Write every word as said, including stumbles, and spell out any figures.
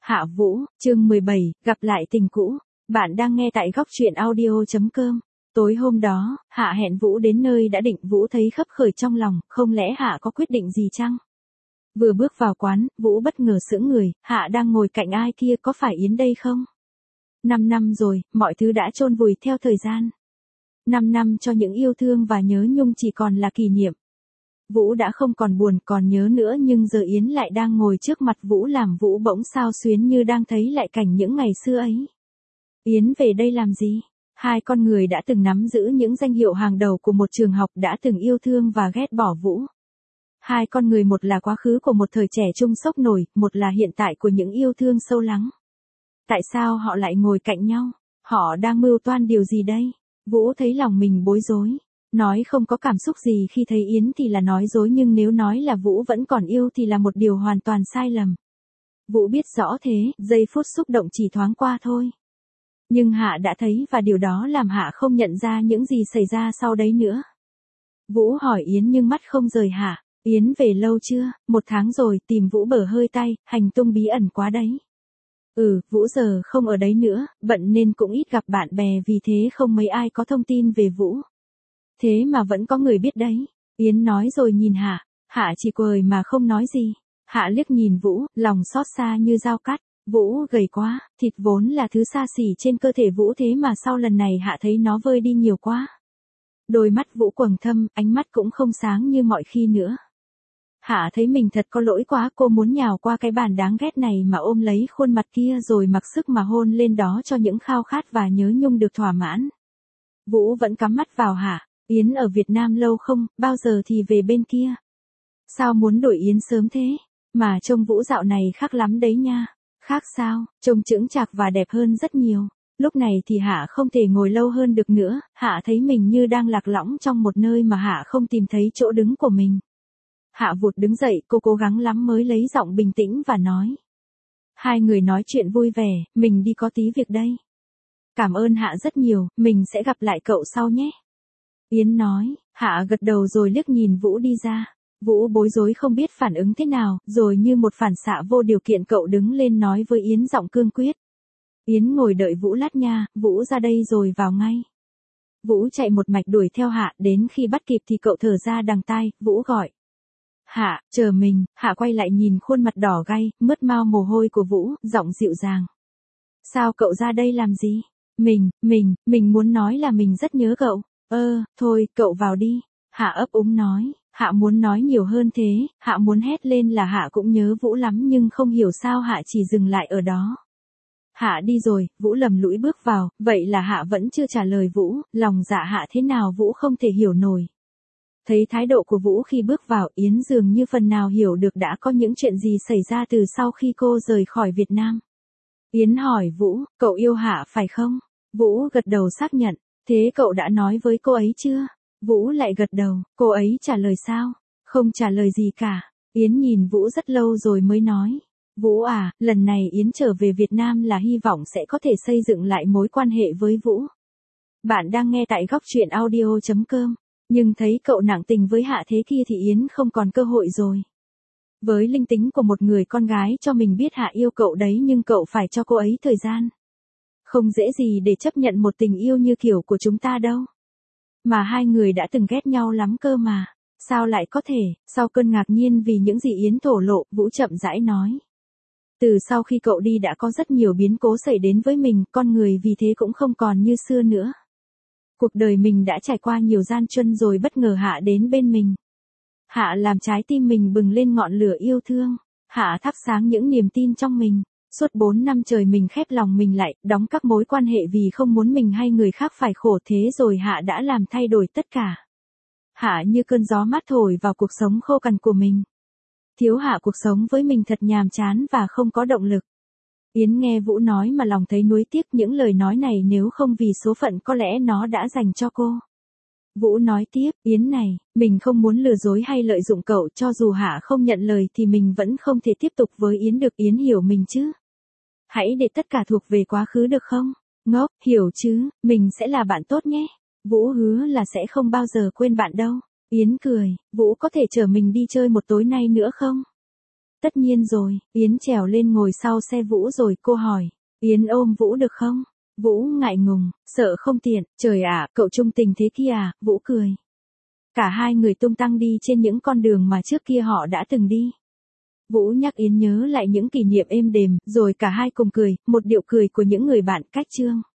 Hạ Vũ, chương mười bảy, gặp lại tình cũ. Bạn đang nghe tại góc truyện audio chấm com. Tối hôm đó, Hạ hẹn Vũ đến nơi đã định. Vũ thấy khấp khởi trong lòng, không lẽ Hạ có quyết định gì chăng? Vừa bước vào quán, Vũ bất ngờ sững người. Hạ đang ngồi cạnh ai kia, có phải Yến đây không? Năm năm rồi, mọi thứ đã chôn vùi theo thời gian. Năm năm cho những yêu thương và nhớ nhung chỉ còn là kỷ niệm. Vũ đã không còn buồn, còn nhớ nữa, nhưng giờ Yến lại đang ngồi trước mặt Vũ làm Vũ bỗng xao xuyến như đang thấy lại cảnh những ngày xưa ấy. Yến về đây làm gì? Hai con người đã từng nắm giữ những danh hiệu hàng đầu của một trường học, đã từng yêu thương và ghét bỏ Vũ. Hai con người, một là quá khứ của một thời trẻ trung sốc nổi, một là hiện tại của những yêu thương sâu lắng. Tại sao họ lại ngồi cạnh nhau? Họ đang mưu toan điều gì đây? Vũ thấy lòng mình bối rối. Nói không có cảm xúc gì khi thấy Yến thì là nói dối, nhưng nếu nói là Vũ vẫn còn yêu thì là một điều hoàn toàn sai lầm. Vũ biết rõ thế, giây phút xúc động chỉ thoáng qua thôi. Nhưng Hạ đã thấy, và điều đó làm Hạ không nhận ra những gì xảy ra sau đấy nữa. Vũ hỏi Yến nhưng mắt không rời Hạ. Yến về lâu chưa? Một tháng rồi. Tìm Vũ bở hơi tay, hành tung bí ẩn quá đấy. Ừ, Vũ giờ không ở đấy nữa, bận nên cũng ít gặp bạn bè, vì thế không mấy ai có thông tin về Vũ. Thế mà vẫn có người biết đấy. Yến nói rồi nhìn Hạ. Hạ chỉ cười mà không nói gì. Hạ liếc nhìn Vũ, lòng xót xa như dao cắt. Vũ gầy quá, thịt vốn là thứ xa xỉ trên cơ thể Vũ, thế mà sau lần này Hạ thấy nó vơi đi nhiều quá. Đôi mắt Vũ quầng thâm, ánh mắt cũng không sáng như mọi khi nữa. Hạ thấy mình thật có lỗi quá, cô muốn nhào qua cái bàn đáng ghét này mà ôm lấy khuôn mặt kia rồi mặc sức mà hôn lên đó cho những khao khát và nhớ nhung được thỏa mãn. Vũ vẫn cắm mắt vào Hạ. Yến ở Việt Nam lâu không, bao giờ thì về bên kia? Sao muốn đổi Yến sớm thế? Mà trông Vũ dạo này khác lắm đấy nha. Khác sao? Trông chững chạc và đẹp hơn rất nhiều. Lúc này thì Hạ không thể ngồi lâu hơn được nữa. Hạ thấy mình như đang lạc lõng trong một nơi mà Hạ không tìm thấy chỗ đứng của mình. Hạ vụt đứng dậy, cô cố gắng lắm mới lấy giọng bình tĩnh và nói. Hai người nói chuyện vui vẻ, mình đi có tí việc đây. Cảm ơn Hạ rất nhiều, mình sẽ gặp lại cậu sau nhé. Yến nói. Hạ gật đầu rồi liếc nhìn Vũ đi ra. Vũ bối rối không biết phản ứng thế nào, rồi như một phản xạ vô điều kiện cậu đứng lên nói với Yến giọng cương quyết. Yến ngồi đợi Vũ lát nha, Vũ ra đây rồi vào ngay. Vũ chạy một mạch đuổi theo Hạ, đến khi bắt kịp thì cậu thở ra đằng tai. Vũ gọi. Hạ, chờ mình. Hạ quay lại nhìn khuôn mặt đỏ gay, mướt mau mồ hôi của Vũ, giọng dịu dàng. Sao cậu ra đây làm gì? Mình, mình, mình muốn nói là mình rất nhớ cậu. Ơ, thôi, cậu vào đi. Hạ ấp úng nói. Hạ muốn nói nhiều hơn thế, Hạ muốn hét lên là Hạ cũng nhớ Vũ lắm, nhưng không hiểu sao Hạ chỉ dừng lại ở đó. Hạ đi rồi, Vũ lầm lũi bước vào, vậy là Hạ vẫn chưa trả lời Vũ, lòng dạ Hạ thế nào Vũ không thể hiểu nổi. Thấy thái độ của Vũ khi bước vào, Yến dường như phần nào hiểu được đã có những chuyện gì xảy ra từ sau khi cô rời khỏi Việt Nam. Yến hỏi Vũ, cậu yêu Hạ phải không? Vũ gật đầu xác nhận. Thế cậu đã nói với cô ấy chưa? Vũ lại gật đầu. Cô ấy trả lời sao? Không trả lời gì cả. Yến nhìn Vũ rất lâu rồi mới nói. Vũ à, lần này Yến trở về Việt Nam là hy vọng sẽ có thể xây dựng lại mối quan hệ với Vũ. Bạn đang nghe tại góc truyện audio chấm com. Nhưng thấy cậu nặng tình với Hạ thế kia thì Yến không còn cơ hội rồi. Với linh tính của một người con gái, cho mình biết Hạ yêu cậu đấy, nhưng cậu phải cho cô ấy thời gian. Không dễ gì để chấp nhận một tình yêu như kiểu của chúng ta đâu. Mà hai người đã từng ghét nhau lắm cơ mà. Sao lại có thể? Sau cơn ngạc nhiên vì những gì Yến thổ lộ, Vũ chậm rãi nói. Từ sau khi cậu đi đã có rất nhiều biến cố xảy đến với mình, con người vì thế cũng không còn như xưa nữa. Cuộc đời mình đã trải qua nhiều gian truân rồi bất ngờ Hạ đến bên mình. Hạ làm trái tim mình bừng lên ngọn lửa yêu thương. Hạ thắp sáng những niềm tin trong mình. Suốt bốn năm trời mình khép lòng mình lại, đóng các mối quan hệ vì không muốn mình hay người khác phải khổ, thế rồi Hạ đã làm thay đổi tất cả. Hạ như cơn gió mát thổi vào cuộc sống khô cằn của mình. Thiếu Hạ cuộc sống với mình thật nhàm chán và không có động lực. Yến nghe Vũ nói mà lòng thấy nuối tiếc, những lời nói này nếu không vì số phận có lẽ nó đã dành cho cô. Vũ nói tiếp, Yến này, mình không muốn lừa dối hay lợi dụng cậu, cho dù Hạ không nhận lời thì mình vẫn không thể tiếp tục với Yến được, Yến hiểu mình chứ. Hãy để tất cả thuộc về quá khứ được không? Ngốc, hiểu chứ, mình sẽ là bạn tốt nhé. Vũ hứa là sẽ không bao giờ quên bạn đâu. Yến cười, Vũ có thể chở mình đi chơi một tối nay nữa không? Tất nhiên rồi, Yến trèo lên ngồi sau xe Vũ rồi cô hỏi, Yến ôm Vũ được không? Vũ ngại ngùng, sợ không tiện, trời ạ, cậu trung tình thế kia à, Vũ cười. Cả hai người tung tăng đi trên những con đường mà trước kia họ đã từng đi. Vũ nhắc Yến nhớ lại những kỷ niệm êm đềm, rồi cả hai cùng cười, một điệu cười của những người bạn cách chương.